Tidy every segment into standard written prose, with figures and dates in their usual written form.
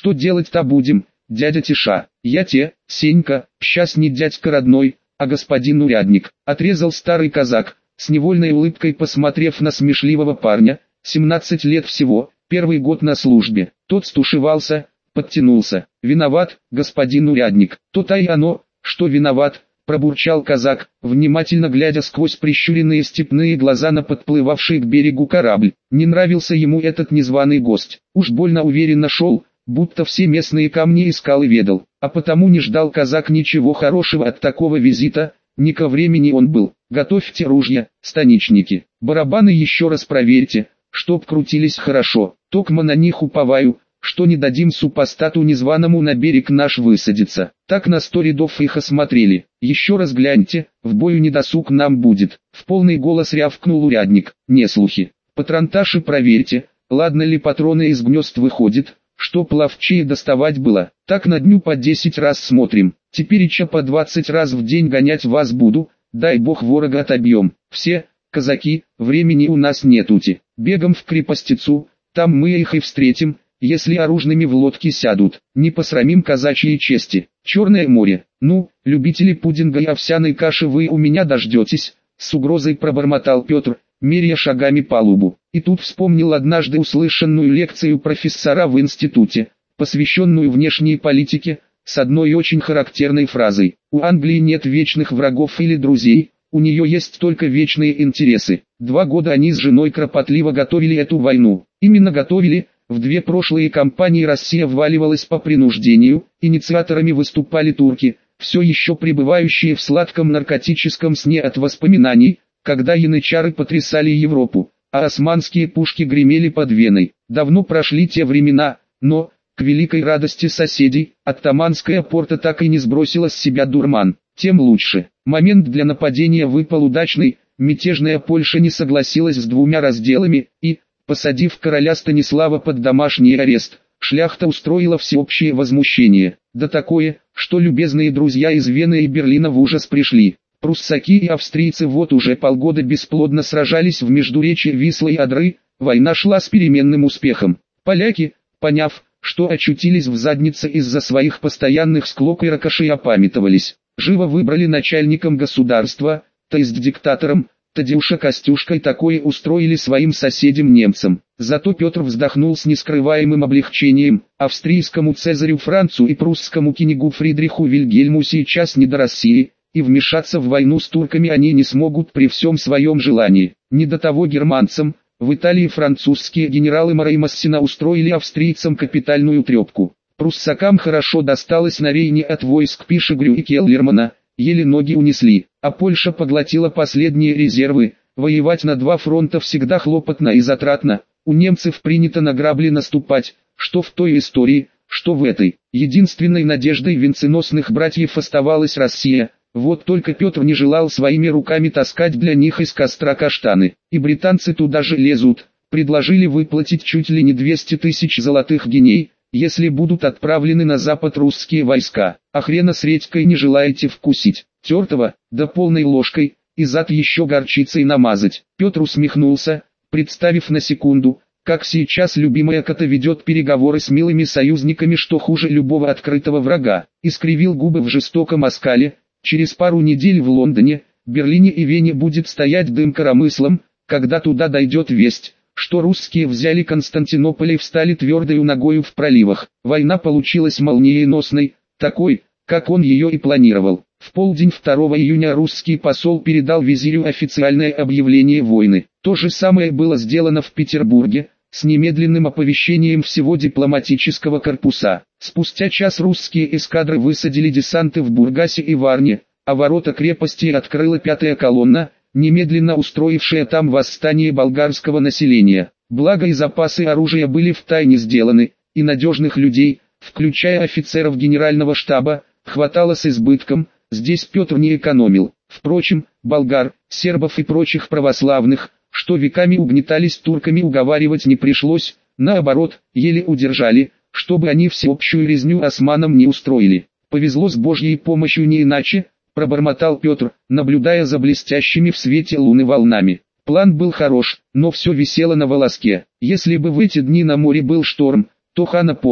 Что делать-то будем, дядя Тиша? Я те, Сенька, щас не дядька родной, а господин урядник, отрезал старый казак, с невольной улыбкой посмотрев на смешливого парня, 17 лет всего, первый год на службе. Тот стушевался, подтянулся. Виноват, господин урядник. То-то и оно, что виноват, пробурчал казак, внимательно глядя сквозь прищуренные степные глаза на подплывавший к берегу корабль. Не нравился ему этот незваный гость. Уж больно уверенно шел, будто все местные камни искал и ведал. А потому не ждал казак ничего хорошего от такого визита. Не ко времени он был. Готовьте ружья, станичники. Барабаны еще раз проверьте, чтоб крутились хорошо. Токмо на них уповаю, что не дадим супостату незваному на берег наш высадиться. Так на 100 рядов их осмотрели. Еще раз гляньте, в бою недосуг нам будет. В полный голос рявкнул урядник. Не слухи. Патронташи проверьте, ладно ли патроны из гнезд выходят, чтоб ловчее доставать было. Так на дню по 10 раз смотрим. Тепереча по 20 раз в день гонять вас буду, дай бог ворога отобьем. Все, казаки, времени у нас нетути. Бегом в крепостицу, там мы их и встретим, если оружными в лодке сядут. Не посрамим казачьей чести. Черное море. Ну, любители пудинга и овсяной каши вы у меня дождетесь, с угрозой пробормотал Петр, меряя шагами палубу. И тут вспомнил однажды услышанную лекцию профессора в институте, посвященную внешней политике, с одной очень характерной фразой: «У Англии нет вечных врагов или друзей, у нее есть только вечные интересы». 2 года они с женой кропотливо готовили эту войну. Именно готовили. В 2 прошлые кампании Россия вваливалась по принуждению, инициаторами выступали турки, все еще пребывающие в сладком наркотическом сне от воспоминаний, когда янычары потрясали Европу, а османские пушки гремели под Веной. Давно прошли те времена, но, к великой радости соседей, оттоманская порта так и не сбросила с себя дурман. Тем лучше. Момент для нападения выпал удачный, мятежная Польша не согласилась с 2 разделами и, посадив короля Станислава под домашний арест, шляхта устроила всеобщее возмущение. Да такое, что любезные друзья из Вены и Берлина в ужас пришли. Пруссаки и австрийцы вот уже полгода бесплодно сражались в междуречье Вислы и Одры, война шла с переменным успехом. Поляки, поняв, что очутились в заднице из-за своих постоянных склок и ракошей, опамятовались. Живо выбрали начальником государства, то есть диктатором, Тадеуша Костюшкой, такое устроили своим соседям-немцам. Зато Петр вздохнул с нескрываемым облегчением. Австрийскому цезарю Францу и прусскому княгу Фридриху Вильгельму сейчас не до России, и вмешаться в войну с турками они не смогут при всем своем желании. Не до того германцам. В Италии французские генералы Моро и Массина устроили австрийцам капитальную трепку. Пруссакам хорошо досталось на Рейне от войск Пишегрю и Келлермана, еле ноги унесли, а Польша поглотила последние резервы. Воевать на 2 фронта всегда хлопотно и затратно. У немцев принято на грабли наступать, что в той истории, что в этой. Единственной надеждой венценосных братьев оставалась Россия. Вот только Петр не желал своими руками таскать для них из костра каштаны. И британцы туда же лезут. Предложили выплатить чуть ли не 200 тысяч золотых гиней, если будут отправлены на запад русские войска. А хрена с редькой не желаете вкусить? Тертого, да полной ложкой, и зад еще горчицей намазать. Петр усмехнулся, представив на секунду, как сейчас любимая кота ведет переговоры с милыми союзниками, что хуже любого открытого врага. Искривил губы в жестоком оскале. Через пару недель в Лондоне, Берлине и Вене будет стоять дым коромыслом, когда туда дойдет весть, что русские взяли Константинополь и встали твердою ногою в проливах. Война получилась молниеносной, такой, как он ее и планировал. В полдень 2 июня русский посол передал визирю официальное объявление войны. То же самое было сделано в Петербурге, с немедленным оповещением всего дипломатического корпуса. Спустя час русские эскадры высадили десанты в Бургасе и Варне, а ворота крепости открыла 5-я колонна, немедленно устроившая там восстание болгарского населения. Благо и запасы оружия были втайне сделаны, и надежных людей, включая офицеров генерального штаба, хватало с избытком. Здесь Петр не экономил. Впрочем, болгар, сербов и прочих православных, что веками угнетались турками, уговаривать не пришлось, наоборот, еле удержали, чтобы они всеобщую резню османам не устроили. Повезло с Божьей помощью не иначе, пробормотал Петр, наблюдая за блестящими в свете луны волнами. План был хорош, но все висело на волоске. Если бы в эти дни на море был шторм, то хана полная,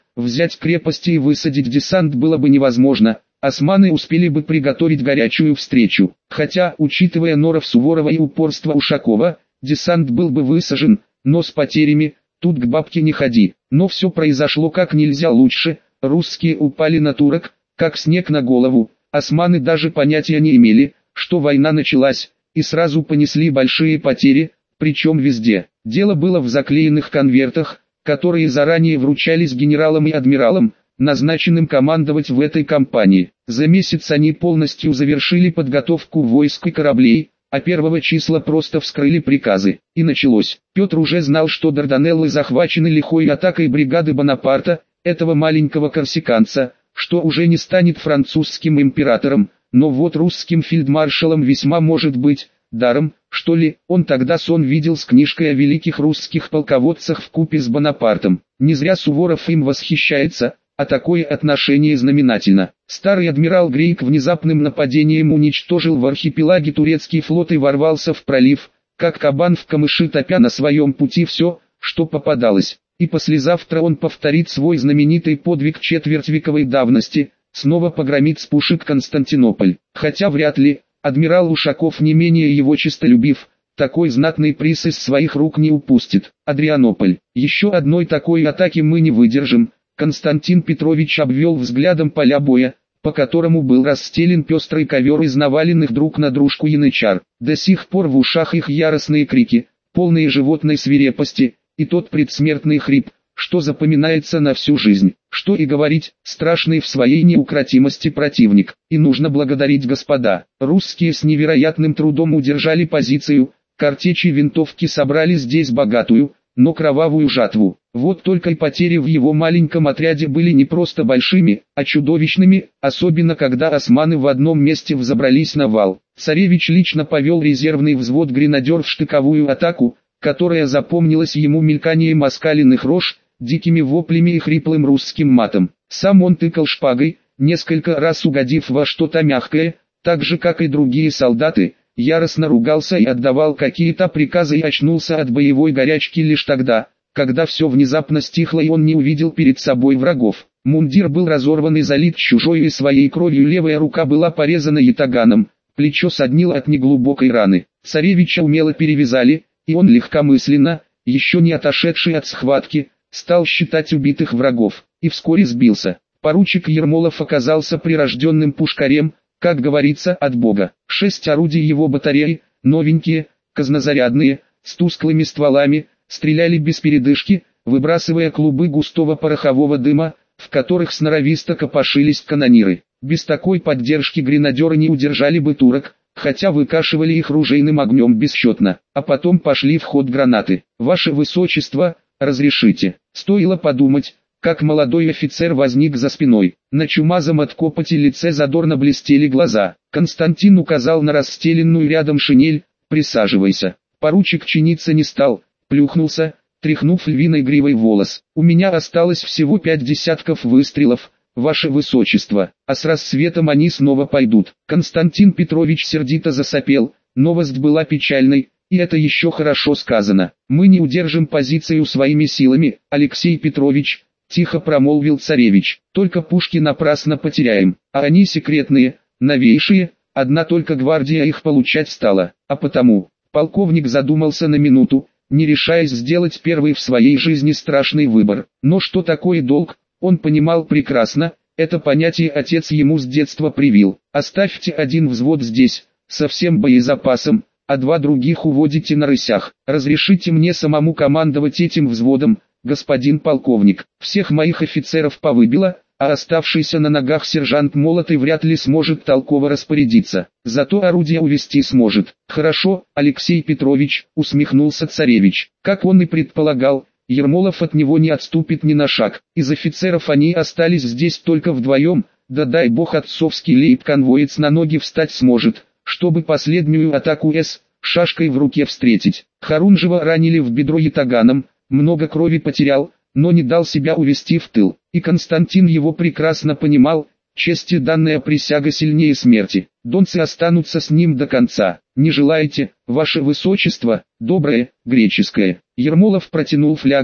взять крепости и высадить десант было бы невозможно. Османы успели бы приготовить горячую встречу. Хотя, учитывая норов Суворова и упорство Ушакова, десант был бы высажен, но с потерями, тут к бабке не ходи. Но все произошло как нельзя лучше, русские упали на турок, как снег на голову. Османы даже понятия не имели, что война началась, и сразу понесли большие потери, причем везде. Дело было в заклеенных конвертах, которые заранее вручались генералам и адмиралам, назначенным командовать в этой кампании. За месяц они полностью завершили подготовку войск и кораблей, а 1 числа просто вскрыли приказы. И началось. Петр уже знал, что Дарданеллы захвачены лихой атакой бригады Бонапарта, этого маленького корсиканца, что уже не станет французским императором, но вот русским фельдмаршалом весьма может быть. Даром, что ли, он тогда сон видел с книжкой о великих русских полководцах вкупе с Бонапартом. Не зря Суворов им восхищается, а такое отношение знаменательно. Старый адмирал Грейк внезапным нападением уничтожил в архипелаге турецкий флот и ворвался в пролив, как кабан в камыши, топя на своем пути все, что попадалось. И послезавтра он повторит свой знаменитый подвиг четвертьвековой давности, снова погромит с пушек Константинополь. Хотя вряд ли, адмирал Ушаков не менее его честолюбив, такой знатный приз из своих рук не упустит. Адрианополь. Еще одной такой атаки мы не выдержим. Константин Петрович обвел взглядом поля боя, по которому был расстелен пестрый ковер из наваленных друг на дружку янычар. До сих пор в ушах их яростные крики, полные животной свирепости, и тот предсмертный хрип, что запоминается на всю жизнь. Что и говорить, страшный в своей неукротимости противник. И нужно благодарить господа. Русские с невероятным трудом удержали позицию, картечи винтовки собрали здесь богатую, но кровавую жатву. Вот только и потери в его маленьком отряде были не просто большими, а чудовищными, особенно когда османы в одном месте взобрались на вал. Царевич лично повел резервный взвод гренадер в штыковую атаку, которая запомнилась ему мельканием оскаленных рож, дикими воплями и хриплым русским матом. Сам он тыкал шпагой, несколько раз угодив во что-то мягкое, так же как и другие солдаты, яростно ругался и отдавал какие-то приказы и очнулся от боевой горячки лишь тогда, когда все внезапно стихло и он не увидел перед собой врагов. Мундир был разорван и залит чужой и своей кровью, левая рука была порезана ятаганом, плечо соднило от неглубокой раны. Царевича умело перевязали, и он легкомысленно, еще не отошедший от схватки, стал считать убитых врагов, и вскоре сбился. Поручик Ермолов оказался прирожденным пушкарем, как говорится, от Бога. 6 орудий его батареи, новенькие, казнозарядные, с тусклыми стволами, стреляли без передышки, выбрасывая клубы густого порохового дыма, в которых сноровисто копошились канониры. Без такой поддержки гренадеры не удержали бы турок, хотя выкашивали их ружейным огнем бесчетно. А потом пошли в ход гранаты. «Ваше Высочество, разрешите». Стоило подумать, как молодой офицер возник за спиной. На чумазом от копоти лице задорно блестели глаза. Константин указал на расстеленную рядом шинель: «Присаживайся». Поручик чиниться не стал, плюхнулся, тряхнув львиной гривой волос. «У меня осталось всего 5 десятков выстрелов, Ваше Высочество, а с рассветом они снова пойдут». Константин Петрович сердито засопел. Новость была печальной, и это еще хорошо сказано. «Мы не удержим позицию своими силами, Алексей Петрович», — тихо промолвил царевич. «Только пушки напрасно потеряем, а они секретные, новейшие, одна только гвардия их получать стала, а потому...» Полковник задумался на минуту, не решаясь сделать первый в своей жизни страшный выбор. Но что такое долг, он понимал прекрасно, это понятие отец ему с детства привил. «Оставьте один взвод здесь, со всем боезапасом, а 2 других уводите на рысях. Разрешите мне самому командовать этим взводом, господин полковник. Всех моих офицеров повыбило, а оставшийся на ногах сержант Молотый вряд ли сможет толково распорядиться. Зато орудие увести сможет». «Хорошо, Алексей Петрович», — усмехнулся царевич. Как он и предполагал, Ермолов от него не отступит ни на шаг. Из офицеров они остались здесь только вдвоем, да дай бог отцовский лейб-конвоец на ноги встать сможет, чтобы последнюю атаку шашкой в руке встретить. Харунжева ранили в бедро ятаганом, много крови потерял, но не дал себя увести в тыл. И Константин его прекрасно понимал, чести данная присяга сильнее смерти. Донцы останутся с ним до конца. «Не желаете, Ваше Высочество?» «Доброе, греческое». Ермолов протянул флягу,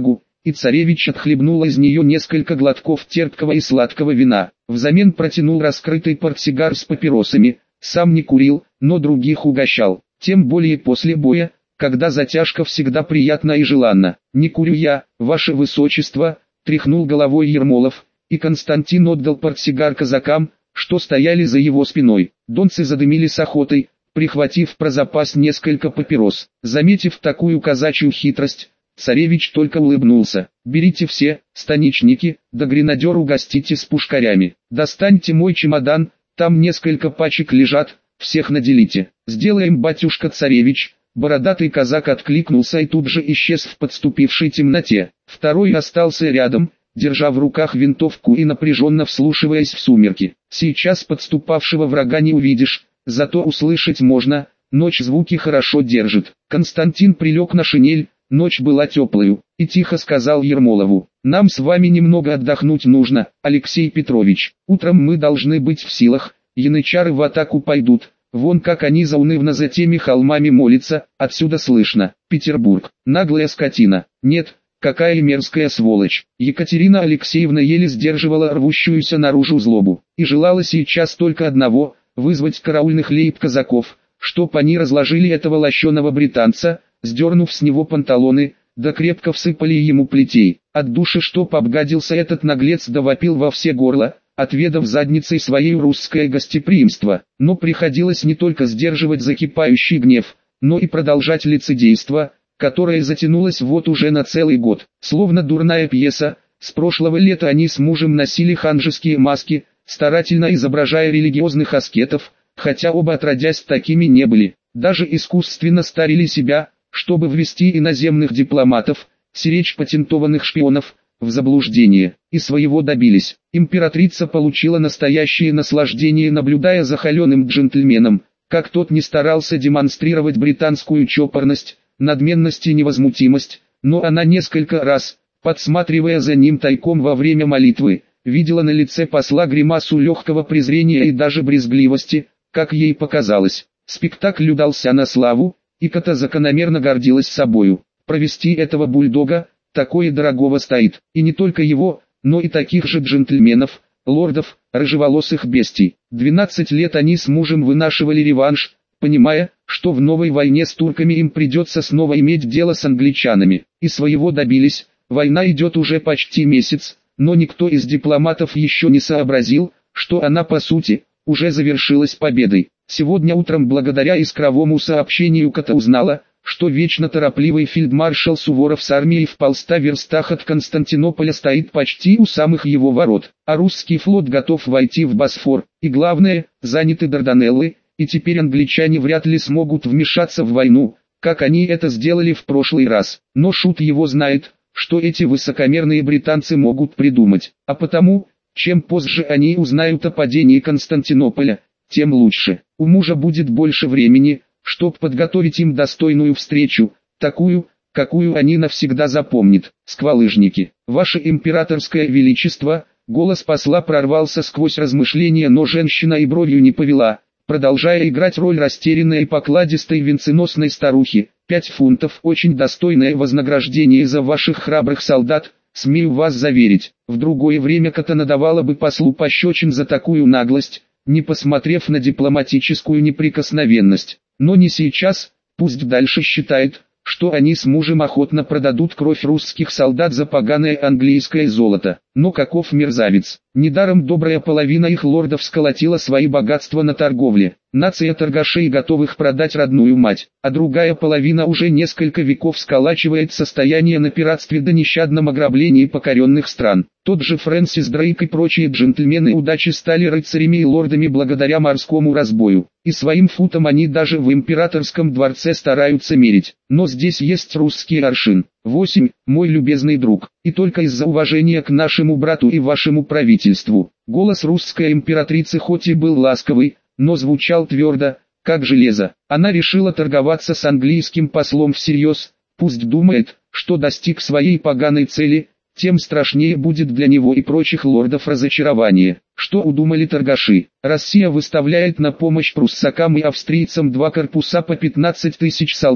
и царевич отхлебнул из нее несколько глотков терпкого и сладкого вина. Взамен протянул раскрытый портсигар с папиросами, сам не курил, но других угощал. Тем более после боя, когда затяжка всегда приятна и желанна. «Не курю я, ваше высочество», — тряхнул головой Ермолов, и Константин отдал портсигар казакам, что стояли за его спиной. Донцы задымили с охотой, прихватив про запас несколько папирос. Заметив такую казачью хитрость, царевич только улыбнулся. «Берите все, станичники, да гренадер угостите с пушкарями. Достаньте мой чемодан, там несколько пачек лежат, всех наделите». «Сделаем, батюшка-царевич». Бородатый казак откликнулся и тут же исчез в подступившей темноте. Второй остался рядом, держа в руках винтовку и напряженно вслушиваясь в сумерки. «Сейчас подступавшего врага не увидишь, зато услышать можно, ночь звуки хорошо держит». Константин прилег на шинель, ночь была теплою, и тихо сказал Ермолову: «Нам с вами немного отдохнуть нужно, Алексей Петрович. Утром мы должны быть в силах, янычары в атаку пойдут. Вон как они заунывно за теми холмами молятся, отсюда слышно. Петербург, наглая скотина. Нет, какая мерзкая сволочь». Екатерина Алексеевна еле сдерживала рвущуюся наружу злобу, и желала сейчас только одного — вызвать караульных лейб-казаков, чтоб они разложили этого лощеного британца, сдернув с него панталоны, да крепко всыпали ему плетей. От души чтоб обгадился этот наглец, да вопил во все горло, отведав задницей своей русское гостеприимство. Но приходилось не только сдерживать закипающий гнев, но и продолжать лицедейство, которое затянулось вот уже на целый год. Словно дурная пьеса, с прошлого лета они с мужем носили ханжеские маски, старательно изображая религиозных аскетов, хотя оба отродясь такими не были. Даже искусственно старили себя, чтобы ввести иноземных дипломатов, сиречь патентованных шпионов, в заблуждение, и своего добились. Императрица получила настоящее наслаждение, наблюдая за холеным джентльменом, как тот не старался демонстрировать британскую чопорность, надменность и невозмутимость, но она несколько раз, подсматривая за ним тайком во время молитвы, видела на лице посла гримасу легкого презрения и даже брезгливости, как ей показалось. Спектакль удался на славу, и Ката закономерно гордилась собою. Провести этого бульдога, такое дорогого стоит, и не только его, но и таких же джентльменов, лордов, рыжеволосых бестий. 12 лет они с мужем вынашивали реванш, понимая, что в новой войне с турками им придется снова иметь дело с англичанами, и своего добились. Война идет уже почти месяц, но никто из дипломатов еще не сообразил, что она по сути уже завершилась победой. Сегодня утром благодаря искровому сообщению Ката узнала, что вечно торопливый фельдмаршал Суворов с армией в 100 верстах от Константинополя стоит почти у самых его ворот, а русский флот готов войти в Босфор, и главное, заняты Дарданеллы, и теперь англичане вряд ли смогут вмешаться в войну, как они это сделали в прошлый раз. Но шут его знает, что эти высокомерные британцы могут придумать, а потому, чем позже они узнают о падении Константинополя, тем лучше. У мужа будет больше времени, чтобы подготовить им достойную встречу, такую, какую они навсегда запомнят. Сквалыжники, ваше императорское величество, голос посла прорвался сквозь размышления, но женщина и бровью не повела, продолжая играть роль растерянной и покладистой венценосной старухи. 5 фунтов, очень достойное вознаграждение за ваших храбрых солдат, смею вас заверить. В другое время Ката надавала бы послу пощечин за такую наглость, не посмотрев на дипломатическую неприкосновенность. Но не сейчас, пусть дальше считает, что они с мужем охотно продадут кровь русских солдат за поганое английское золото. Но каков мерзавец! Недаром добрая половина их лордов сколотила свои богатства на торговле. Нация торгашей, готовых продать родную мать, а другая половина уже несколько веков сколачивает состояние на пиратстве да нещадном ограблении покоренных стран. Тот же Фрэнсис Дрейк и прочие джентльмены удачи стали рыцарями и лордами благодаря морскому разбою, и своим футом они даже в императорском дворце стараются мерить. Но здесь есть русский аршин. 8, мой любезный друг, и только из-за уважения к нашему брату и вашему правительству. Голос русской императрицы хоть и был ласковый, но звучал твердо, как железо. Она решила торговаться с английским послом всерьез, пусть думает, что достиг своей поганой цели, тем страшнее будет для него и прочих лордов разочарование. Что удумали торгаши? Россия выставляет на помощь пруссакам и австрийцам 2 корпуса по 15 тысяч солдат,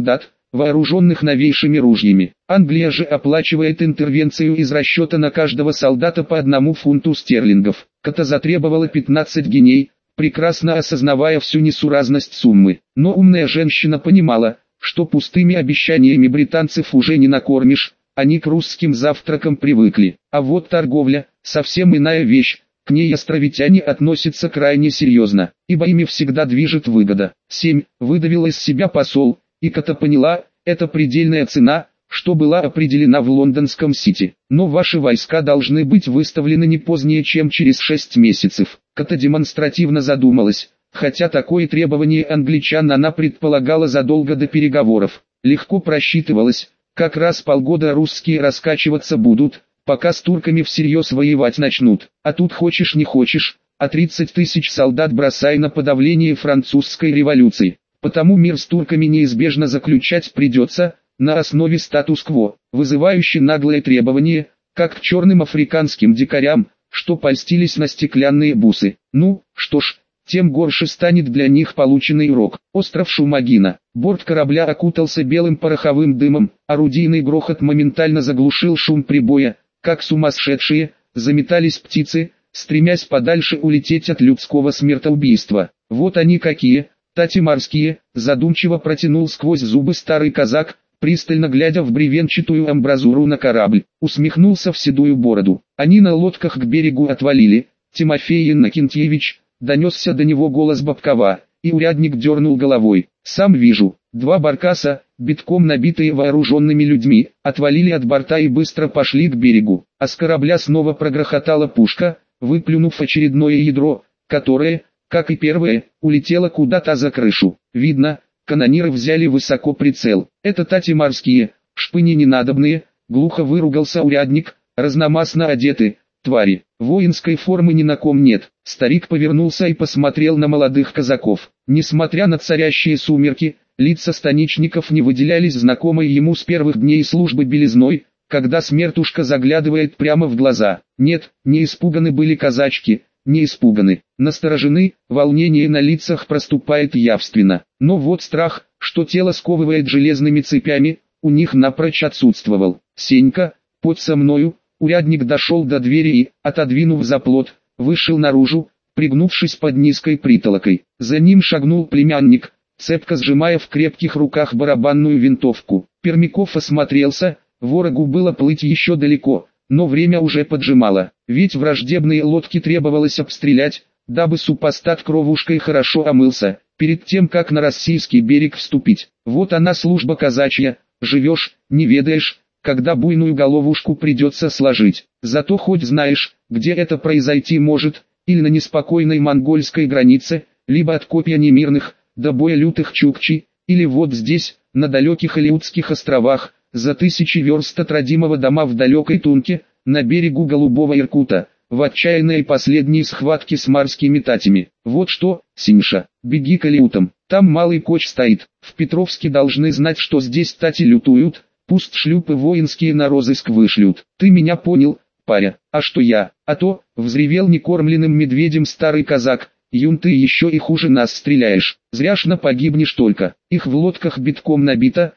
вооруженных новейшими ружьями. Англия же оплачивает интервенцию из расчета на каждого солдата по 1 фунту стерлингов. Ката затребовала 15 гиней, прекрасно осознавая всю несуразность суммы. Но умная женщина понимала, что пустыми обещаниями британцев уже не накормишь, они к русским завтракам привыкли. А вот торговля – совсем иная вещь, к ней островитяне относятся крайне серьезно, ибо ими всегда движет выгода. 7. Выдавил из себя посол, и Ката поняла, это предельная цена, что была определена в лондонском Сити. Но ваши войска должны быть выставлены не позднее, чем через 6 месяцев. Ката демонстративно задумалась, хотя такое требование англичан она предполагала задолго до переговоров. Легко просчитывалось, как раз полгода русские раскачиваться будут, пока с турками всерьез воевать начнут. А тут хочешь не хочешь, а 30 тысяч солдат бросай на подавление французской революции. Потому мир с турками неизбежно заключать придется, на основе статус-кво, вызывающий наглое требование, как к черным африканским дикарям, что польстились на стеклянные бусы. Ну, что ж, тем горше станет для них полученный урок. Остров Шумагина. Борт корабля окутался белым пороховым дымом, орудийный грохот моментально заглушил шум прибоя, как сумасшедшие, заметались птицы, стремясь подальше улететь от людского смертоубийства. Вот они какие, тати морские, задумчиво протянул сквозь зубы старый казак, пристально глядя в бревенчатую амбразуру на корабль, усмехнулся в седую бороду. Они на лодках к берегу отвалили. Тимофей Иннокентьевич, донесся до него голос Бабкова, и урядник дернул головой. Сам вижу, 2 баркаса, битком набитые вооруженными людьми, отвалили от борта и быстро пошли к берегу. А с корабля снова прогрохотала пушка, выплюнув очередное ядро, которое, как и первое, улетело куда-то за крышу. Видно, канониры взяли высоко прицел. Это тати морские, шпыни ненадобные, глухо выругался урядник, разномастно одеты, твари. Воинской формы ни на ком нет. Старик повернулся и посмотрел на молодых казаков. Несмотря на царящие сумерки, лица станичников не выделялись знакомой ему с первых дней службы белизной, когда смертушка заглядывает прямо в глаза. Нет, не испуганы были казачки, не испуганы, насторожены, волнение на лицах проступает явственно. Но вот страх, что тело сковывает железными цепями, у них напрочь отсутствовал. «Сенька, подь со мною». Урядник дошел до двери и, отодвинув заплот, вышел наружу, пригнувшись под низкой притолокой. За ним шагнул племянник, цепко сжимая в крепких руках барабанную винтовку. Пермяков осмотрелся, ворогу было плыть еще далеко, но время уже поджимало, ведь враждебные лодки требовалось обстрелять, дабы супостат кровушкой хорошо омылся, перед тем как на российский берег вступить. Вот она служба казачья, живешь, не ведаешь, когда буйную головушку придется сложить. Зато хоть знаешь, где это произойти может, или на неспокойной монгольской границе, либо от копья немирных, до боя лютых чукчи, или вот здесь, на далеких Алиутских островах, за 1000 верст от родимого дома в далекой Тунке, на берегу Голубого Иркута, в отчаянной последней схватке с морскими татями. Вот что, Синьша, беги к Алиутам, там малый коч стоит, в Петровске должны знать, что здесь тати лютуют, пусть шлюпы воинские на розыск вышлют. Ты меня понял, паря? А что я? А то, взревел некормленным медведем старый казак, юн ты еще и хуже нас стреляешь. Зряшно погибнешь только. Их в лодках битком набито,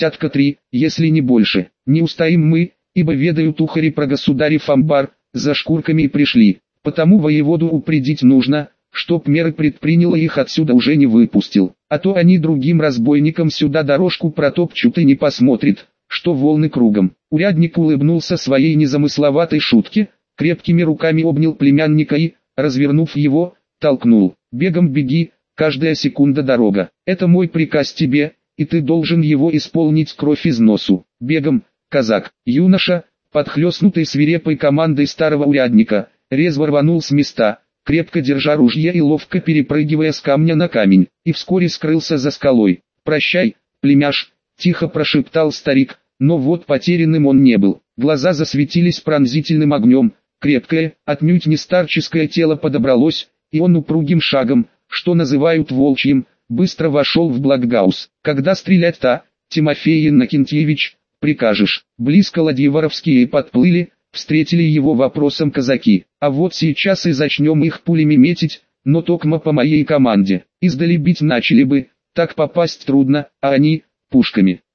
3, если не больше. Не устоим мы, ибо ведают ухари про государев амбар, за шкурками и пришли. Потому воеводу упредить нужно, чтоб меры предпринял и их отсюда уже не выпустил. А то они другим разбойникам сюда дорожку протопчут и не посмотрят, что волны кругом. Урядник улыбнулся своей незамысловатой шутке, крепкими руками обнял племянника и, развернув его, толкнул. Бегом беги, каждая секунда дорога. Это мой приказ тебе, и ты должен его исполнить кровь из носу. Бегом, казак. Юноша, подхлестнутый свирепой командой старого урядника, резво рванул с места, крепко держа ружье и ловко перепрыгивая с камня на камень, и вскоре скрылся за скалой. «Прощай, племяш», — тихо прошептал старик, но вот потерянным он не был. Глаза засветились пронзительным огнем, крепкое, отнюдь не старческое тело подобралось, и он упругим шагом, что называют волчьим, быстро вошел в Блокгаус. «Когда стрелять-то, Тимофей Иннокентьевич, прикажешь?» Близко ладьеворовские подплыли, встретили его вопросом казаки. «А вот сейчас и зачнем их пулями метить, но токмо по моей команде. Издали бить начали бы, так попасть трудно, а они, пушками».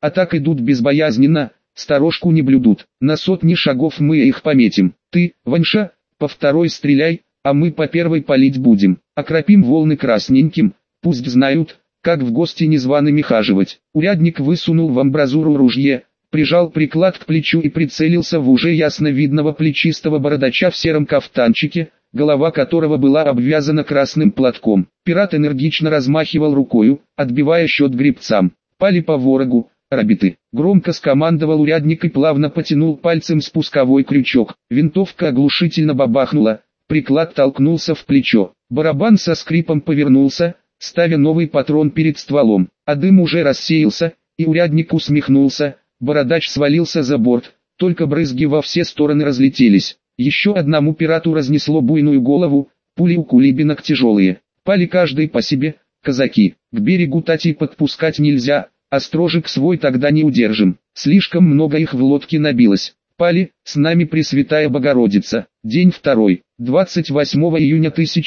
а так идут безбоязненно, сторожку не блюдут. На сотни шагов мы их пометим. Ты, Ваньша, по второй стреляй, а мы по первой палить будем. Окропим волны красненьким, пусть знают, как в гости незваными хаживать. Урядник высунул в амбразуру ружье, прижал приклад к плечу и прицелился в уже ясно видного плечистого бородача в сером кафтанчике, голова которого была обвязана красным платком. Пират энергично размахивал рукою, отбивая счет гребцам. Пали по ворогу, рабиты. Громко скомандовал урядник и плавно потянул пальцем спусковой крючок. Винтовка оглушительно бабахнула, приклад толкнулся в плечо. Барабан со скрипом повернулся, ставя новый патрон перед стволом. А дым уже рассеялся, и урядник усмехнулся. Бородач свалился за борт, только брызги во все стороны разлетелись. Еще одному пирату разнесло буйную голову, пули у кулибинок тяжелые. Пали каждый по себе, казаки. К берегу татей подпускать нельзя, а строжек свой тогда не удержим. Слишком много их в лодке набилось. Пали, с нами Пресвятая Богородица. День 2, 28 июня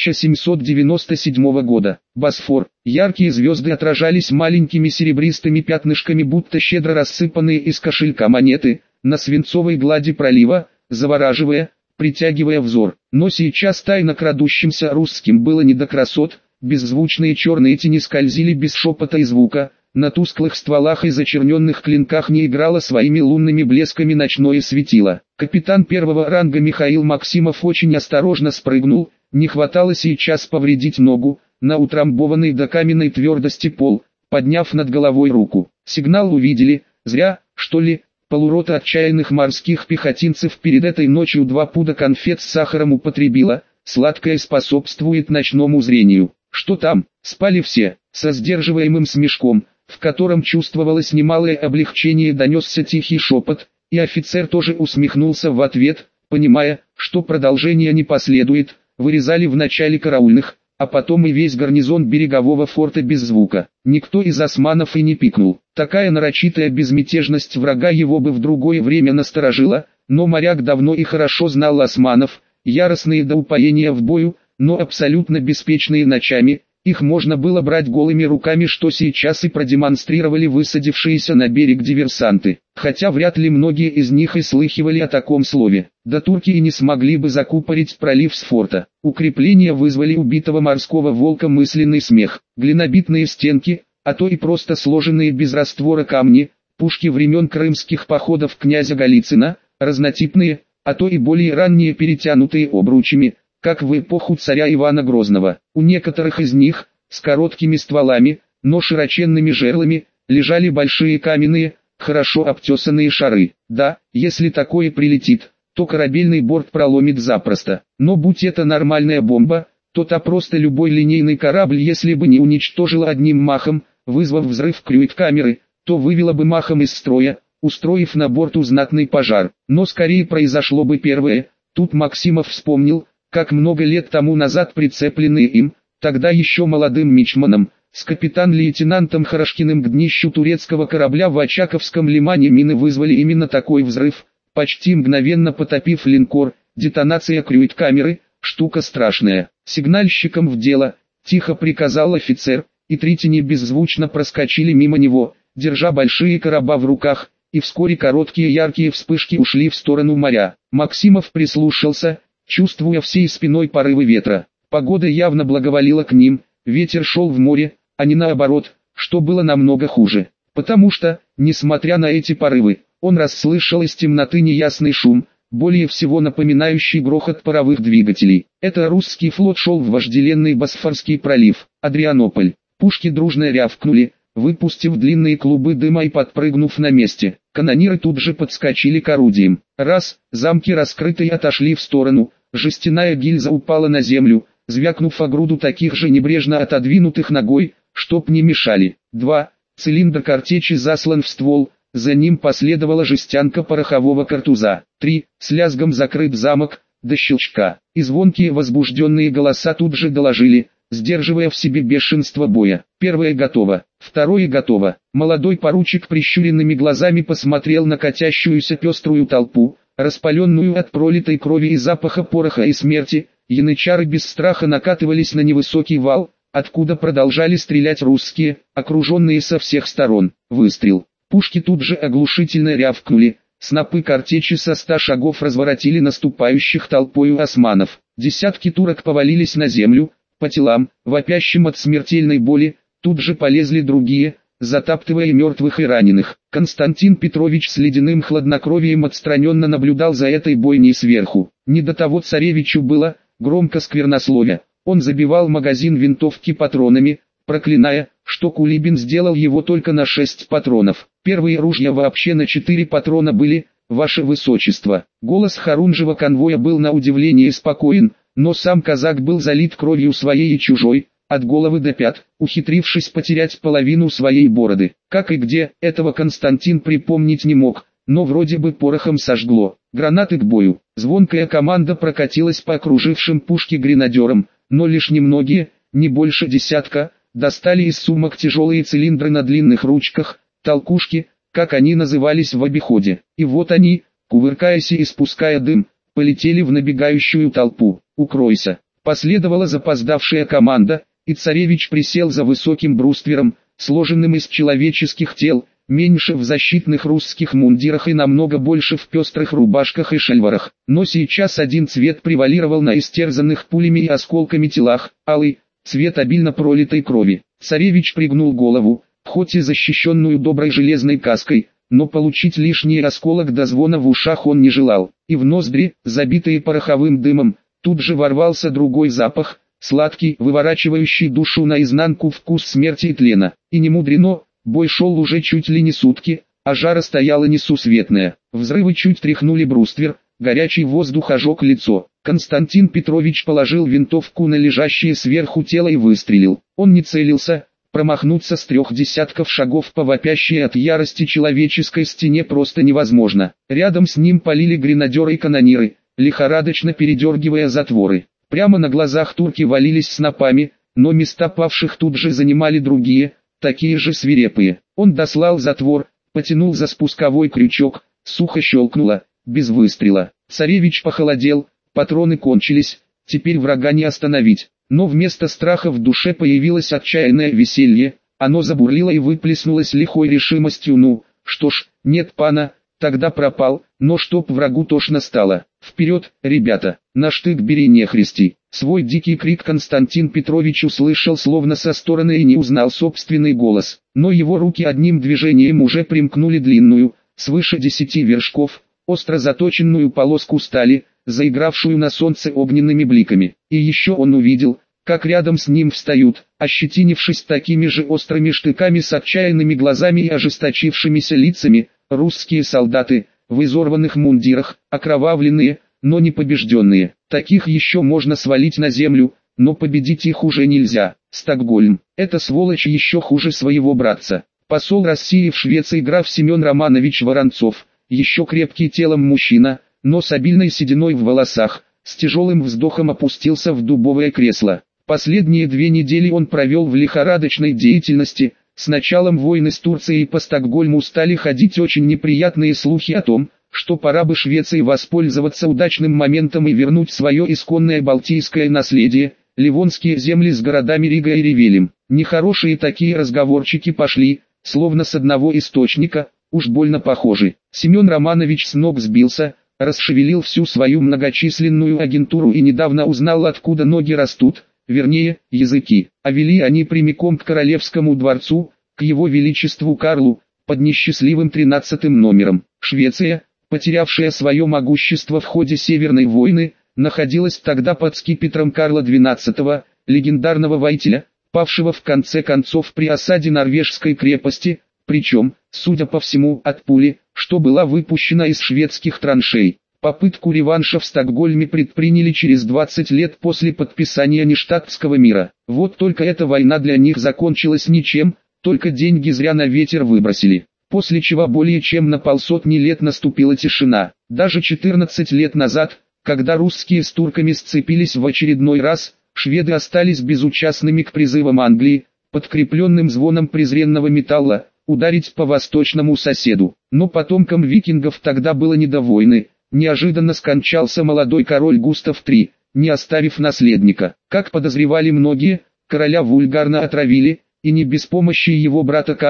1797 года. Босфор. Яркие звезды отражались маленькими серебристыми пятнышками, будто щедро рассыпанные из кошелька монеты, на свинцовой глади пролива, завораживая, притягивая взор. Но сейчас тайно крадущимся русским было не до красот, беззвучные черные тени скользили без шепота и звука, на тусклых стволах и зачерненных клинках не играло своими лунными блесками ночное светило. Капитан первого ранга Михаил Максимов очень осторожно спрыгнул, не хватало сейчас повредить ногу, на утрамбованный до каменной твердости пол, подняв над головой руку. Сигнал увидели, зря, что ли. Полурота отчаянных морских пехотинцев перед этой ночью 2 пуда конфет с сахаром употребила, сладкое способствует ночному зрению. Что там, спали все, со сдерживаемым смешком, в котором чувствовалось немалое облегчение, донесся тихий шепот, и офицер тоже усмехнулся в ответ, понимая, что продолжения не последует, вырезали в начале караульных, а потом и весь гарнизон берегового форта без звука. Никто из османов и не пикнул. Такая нарочитая безмятежность врага его бы в другое время насторожила, но моряк давно и хорошо знал османов, яростные до упоения в бою, но абсолютно беспечные ночами. Их можно было брать голыми руками, что сейчас и продемонстрировали высадившиеся на берег диверсанты. Хотя вряд ли многие из них и слыхивали о таком слове. Да турки и не смогли бы закупорить пролив с форта. Укрепления вызвали убитого морского волка мысленный смех. Глинобитные стенки, а то и просто сложенные без раствора камни, пушки времен крымских походов князя Голицына, разнотипные, а то и более ранние, перетянутые обручами, как в эпоху царя Ивана Грозного. У некоторых из них, с короткими стволами, но широченными жерлами, лежали большие каменные, хорошо обтесанные шары. Да, если такое прилетит, то корабельный борт проломит запросто. Но будь это нормальная бомба, то просто любой линейный корабль, если бы не уничтожила одним махом, вызвав взрыв крюит-камеры, то вывела бы махом из строя, устроив на борту знатный пожар. Но скорее произошло бы первое. Тут Максимов вспомнил, как много лет тому назад прицепленные им, тогда еще молодым мичманом, с капитан-лейтенантом Хорошкиным к днищу турецкого корабля в Очаковском лимане мины вызвали именно такой взрыв, почти мгновенно потопив линкор. Детонация крюит-камеры, штука страшная. Сигнальщикам в дело, тихо приказал офицер, и 3 тени беззвучно проскочили мимо него, держа большие короба в руках, и вскоре короткие яркие вспышки ушли в сторону моря. Максимов прислушался, чувствуя всей спиной порывы ветра. Погода явно благоволила к ним, ветер шел в море, а не наоборот, что было намного хуже. Потому что, несмотря на эти порывы, он расслышал из темноты неясный шум, более всего напоминающий грохот паровых двигателей. Это русский флот шел в вожделенный Босфорский пролив, Адрианополь. Пушки дружно рявкнули, выпустив длинные клубы дыма и подпрыгнув на месте. Канониры тут же подскочили к орудиям. Раз, замки раскрыты и отошли в сторону, жестяная гильза упала на землю, звякнув о груду таких же небрежно отодвинутых ногой, чтоб не мешали. 2. Цилиндр картечи заслан в ствол, за ним последовала жестянка порохового картуза. 3. С лязгом закрыт замок, до щелчка. И звонкие возбужденные голоса тут же доложили, сдерживая в себе бешенство боя. Первое готово, второе готово. Молодой поручик прищуренными глазами посмотрел на катящуюся пеструю толпу, распаленную от пролитой крови и запаха пороха и смерти. Янычары без страха накатывались на невысокий вал, откуда продолжали стрелять русские, окруженные со всех сторон. Выстрел. Пушки тут же оглушительно рявкнули, снопы картечи со 100 шагов разворотили наступающих толпою османов. Десятки турок повалились на землю, по телам, вопящим от смертельной боли, тут же полезли другие, затаптывая мертвых и раненых. Константин Петрович с ледяным хладнокровием отстраненно наблюдал за этой бойней сверху. Не до того царевичу было, громко сквернословя. Он забивал магазин винтовки патронами, проклиная, что Кулибин сделал его только на 6 патронов. Первые ружья вообще на 4 патрона были, ваше высочество. Голос Харунжева конвоя был на удивление спокоен, но сам казак был залит кровью своей и чужой, от головы до пят, ухитрившись потерять половину своей бороды. Как и где, этого Константин припомнить не мог, но вроде бы порохом сожгло. Гранаты к бою. Звонкая команда прокатилась по окружившим пушки гренадерам, но лишь немногие, не больше десятка, достали из сумок тяжелые цилиндры на длинных ручках, толкушки, как они назывались в обиходе. И вот они, кувыркаясь и испуская дым, полетели в набегающую толпу. «Укройся!» Последовала запоздавшая команда, и царевич присел за высоким бруствером, сложенным из человеческих тел, меньше в защитных русских мундирах и намного больше в пестрых рубашках и шальварах. Но сейчас один цвет превалировал на истерзанных пулями и осколками телах, алый, цвет обильно пролитой крови. Царевич пригнул голову, хоть и защищенную доброй железной каской, но получить лишний осколок до звона в ушах он не желал. И в ноздри, забитые пороховым дымом, тут же ворвался другой запах, сладкий, выворачивающий душу наизнанку вкус смерти и тлена. И не мудрено, бой шел уже чуть ли не сутки, а жара стояла несусветная. Взрывы чуть тряхнули бруствер, горячий воздух ожег лицо. Константин Петрович положил винтовку на лежащее сверху тело и выстрелил. Он не целился, промахнуться с 3 десятков шагов по вопящей от ярости человеческой стене просто невозможно. Рядом с ним полили гренадеры и канониры, лихорадочно передергивая затворы. Прямо на глазах турки валились снопами, но места павших тут же занимали другие, такие же свирепые. Он дослал затвор, потянул за спусковой крючок, сухо щелкнуло, без выстрела. Царевич похолодел, патроны кончились, теперь врага не остановить. Но вместо страха в душе появилось отчаянное веселье, оно забурлило и выплеснулось лихой решимостью. Ну, что ж, нет пана, тогда пропал, но чтоб врагу тошно стало. Вперед, ребята, на штык бери нехристи. Свой дикий крик Константин Петрович услышал словно со стороны и не узнал собственный голос. Но его руки одним движением уже примкнули длинную, свыше 10 вершков, остро заточенную полоску стали, заигравшую на солнце огненными бликами. И еще он увидел, как рядом с ним встают, ощетинившись такими же острыми штыками с отчаянными глазами и ожесточившимися лицами, русские солдаты, в изорванных мундирах, окровавленные, но не побежденные. Таких еще можно свалить на землю, но победить их уже нельзя. Стокгольм, эта сволочь еще хуже своего братца. Посол России в Швеции граф Семен Романович Воронцов, еще крепкий телом мужчина, но с обильной сединой в волосах, с тяжелым вздохом опустился в дубовое кресло. Последние 2 недели он провел в лихорадочной деятельности. С началом войны с Турцией по Стокгольму стали ходить очень неприятные слухи о том, что пора бы Швеции воспользоваться удачным моментом и вернуть свое исконное балтийское наследие, ливонские земли с городами Рига и Ревелем. Нехорошие такие разговорчики пошли, словно с одного источника, уж больно похожи. Семен Романович с ног сбился, расшевелил всю свою многочисленную агентуру и недавно узнал, откуда ноги растут, вернее, языки. А вели они прямиком к королевскому дворцу, к его величеству Карлу, под несчастливым 13-м номером. Швеция, потерявшая свое могущество в ходе Северной войны, находилась тогда под скипетром Карла XII, легендарного воителя, павшего в конце концов при осаде норвежской крепости, причем, судя по всему, от пули, что была выпущена из шведских траншей. Попытку реванша в Стокгольме предприняли через 20 лет после подписания Ништадтского мира. Вот только эта война для них закончилась ничем, только деньги зря на ветер выбросили. После чего более чем на 500 лет наступила тишина. Даже 14 лет назад, когда русские с турками сцепились в очередной раз, шведы остались безучастными к призывам Англии, подкрепленным звоном презренного металла, ударить по восточному соседу. Но потомкам викингов тогда было не до войны. Неожиданно скончался молодой король Густав III, не оставив наследника. Как подозревали многие, короля вульгарно отравили, и не без помощи его брата Карла,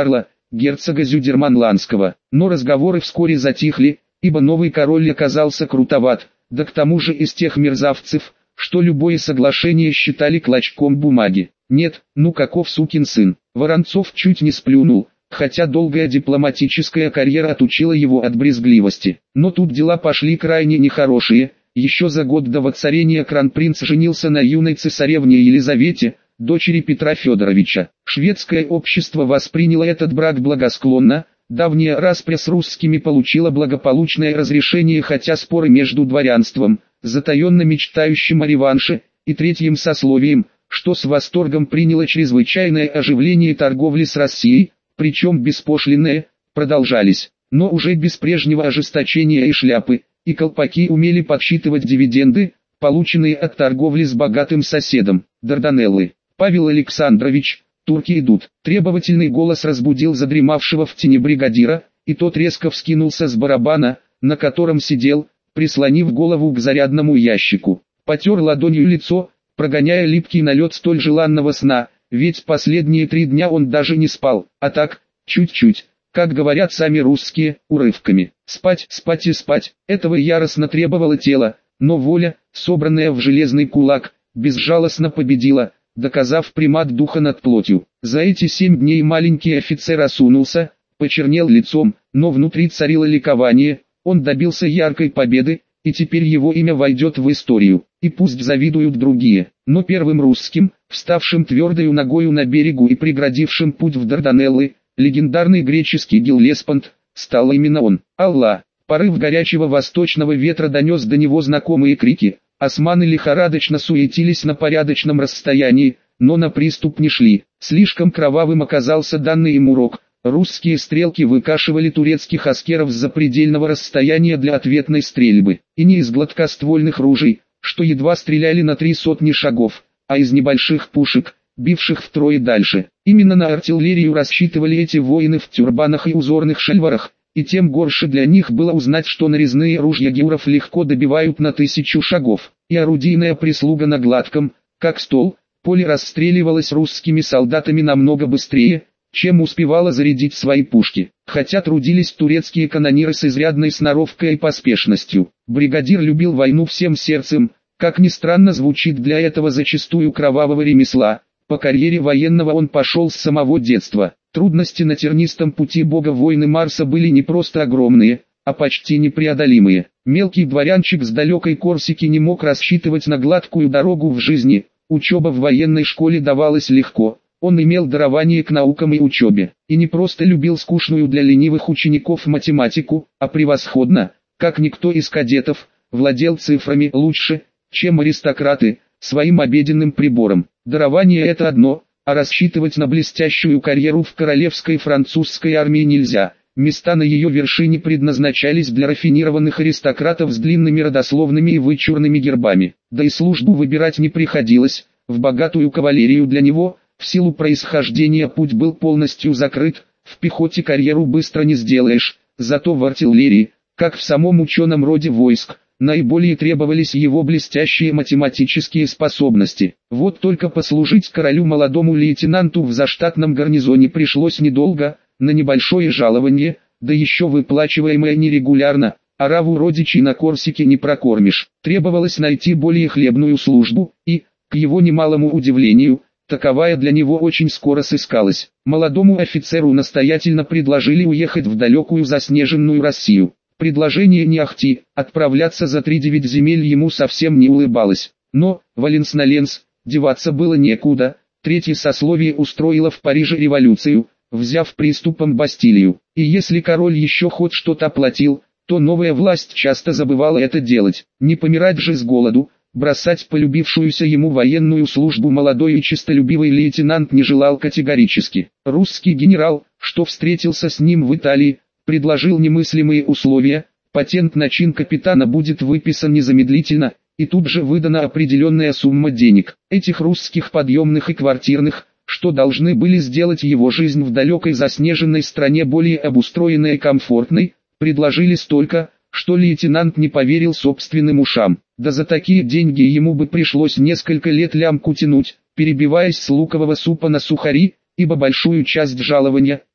герцога Зюдерманландского. Но разговоры вскоре затихли, ибо новый король оказался крутоват, да к тому же из тех мерзавцев, что любое соглашение считали клочком бумаги. Нет, ну каков сукин сын. Воронцов чуть не сплюнул, хотя долгая дипломатическая карьера отучила его от брезгливости. Но тут дела пошли крайне нехорошие. Еще за год до воцарения кронпринц женился на юной цесаревне Елизавете, дочери Петра Федоровича. Шведское общество восприняло этот брак благосклонно, давняя распря с русскими получила благополучное разрешение, хотя споры между дворянством, затаенно мечтающим о реванше, и третьим сословием, что с восторгом приняло чрезвычайное оживление торговли с Россией, причем беспошлинные, продолжались, но уже без прежнего ожесточения и шляпы, и колпаки умели подсчитывать дивиденды, полученные от торговли с богатым соседом. Дарданеллы. Павел Александрович, турки идут. Требовательный голос разбудил задремавшего в тени бригадира, и тот резко вскинулся с барабана, на котором сидел, прислонив голову к зарядному ящику. Потер ладонью лицо, прогоняя липкий налет столь желанного сна, ведь последние 3 дня он даже не спал, а так, чуть-чуть, как говорят сами русские, урывками. Спать, спать и спать, этого яростно требовало тело, но воля, собранная в железный кулак, безжалостно победила, доказав примат духа над плотью. За эти 7 дней маленький офицер осунулся, почернел лицом, но внутри царило ликование, он добился яркой победы, и теперь его имя войдет в историю, и пусть завидуют другие, но первым русским, вставшим твердою ногою на берегу и преградившим путь в Дарданеллы, легендарный греческий Геллеспонд, стал именно он. Аллах! Порыв горячего восточного ветра донес до него знакомые крики, османы лихорадочно суетились на порядочном расстоянии, но на приступ не шли. Слишком кровавым оказался данный им урок. Русские стрелки выкашивали турецких аскеров с запредельного расстояния для ответной стрельбы, и не из гладкоствольных ружей, что едва стреляли на 3 сотни шагов, а из небольших пушек, бивших втрое дальше. Именно на артиллерию рассчитывали эти воины в тюрбанах и узорных шальварах, и тем горше для них было узнать, что нарезные ружья геуров легко добивают на 1000 шагов, и орудийная прислуга на гладком, как стол, поле расстреливалась русскими солдатами намного быстрее, чем успевала зарядить свои пушки. Хотя трудились турецкие канониры с изрядной сноровкой и поспешностью. Бригадир любил войну всем сердцем, как ни странно звучит для этого зачастую кровавого ремесла. По карьере военного он пошел с самого детства. Трудности на тернистом пути бога войны Марса были не просто огромные, а почти непреодолимые. Мелкий дворянчик с далекой Корсики не мог рассчитывать на гладкую дорогу в жизни. Учеба в военной школе давалась легко. Он имел дарование к наукам и учебе, и не просто любил скучную для ленивых учеников математику, а превосходно, как никто из кадетов, владел цифрами лучше, чем аристократы, своим обеденным прибором. Дарование это одно, а рассчитывать на блестящую карьеру в королевской французской армии нельзя. Места на ее вершине предназначались для рафинированных аристократов с длинными родословными и вычурными гербами. Да и службу выбирать не приходилось, в богатую кавалерию для него – в силу происхождения путь был полностью закрыт, в пехоте карьеру быстро не сделаешь, зато в артиллерии, как в самом ученом роде войск, наиболее требовались его блестящие математические способности. Вот только послужить королю молодому лейтенанту в заштатном гарнизоне пришлось недолго, на небольшое жалование, да еще выплачиваемое нерегулярно, ораву родичей на Корсике не прокормишь. Требовалось найти более хлебную службу, и, к его немалому удивлению, таковая для него очень скоро сыскалась. Молодому офицеру настоятельно предложили уехать в далекую заснеженную Россию. Предложение не ахти, отправляться за 3-9 земель ему совсем не улыбалось. Но, Валенс-на-Ленс, деваться было некуда. Третье сословие устроило в Париже революцию, взяв приступом Бастилию. И если король еще хоть что-то платил, то новая власть часто забывала это делать. Не помирать же с голоду. Бросать полюбившуюся ему военную службу молодой и честолюбивый лейтенант не желал категорически. Русский генерал, что встретился с ним в Италии, предложил немыслимые условия, патент на чин капитана будет выписан незамедлительно, и тут же выдана определенная сумма денег. Этих русских подъемных и квартирных, что должны были сделать его жизнь в далекой заснеженной стране более обустроенной и комфортной, предложили столько, что лейтенант не поверил собственным ушам. Да за такие деньги ему бы пришлось несколько лет лямку тянуть, перебиваясь с лукового супа на сухари, ибо большую часть жалования, или,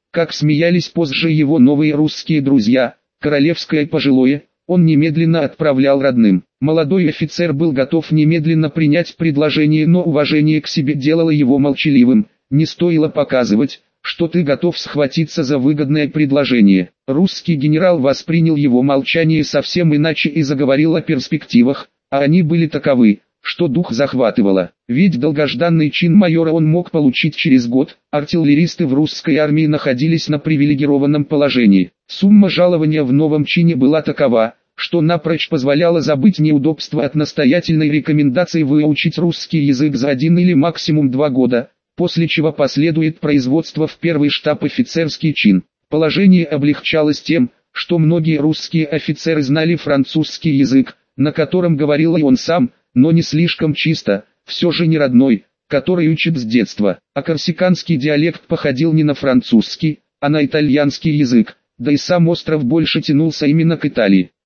Как смеялись позже его новые русские друзья, королевское пожилое, он немедленно отправлял родным. Молодой офицер был готов немедленно принять предложение, но уважение к себе делало его молчаливым. Не стоило показывать, что ты готов схватиться за выгодное предложение. Русский генерал воспринял его молчание совсем иначе и заговорил о перспективах, а они были таковы, что дух захватывало. Ведь долгожданный чин майора он мог получить через год. Артиллеристы в русской армии находились на привилегированном положении. Сумма жалования в новом чине была такова, что напрочь позволяла забыть неудобства от настоятельной рекомендации выучить русский язык за 1 или максимум 2 года, после чего последует производство в первый штаб-офицерский чин. Положение облегчалось тем, что многие русские офицеры знали французский язык, на котором говорил и он сам, но не слишком чисто, все же не родной, который учит с детства. А корсиканский диалект походил не на французский, а на итальянский язык, да и сам остров больше тянулся именно к Италии.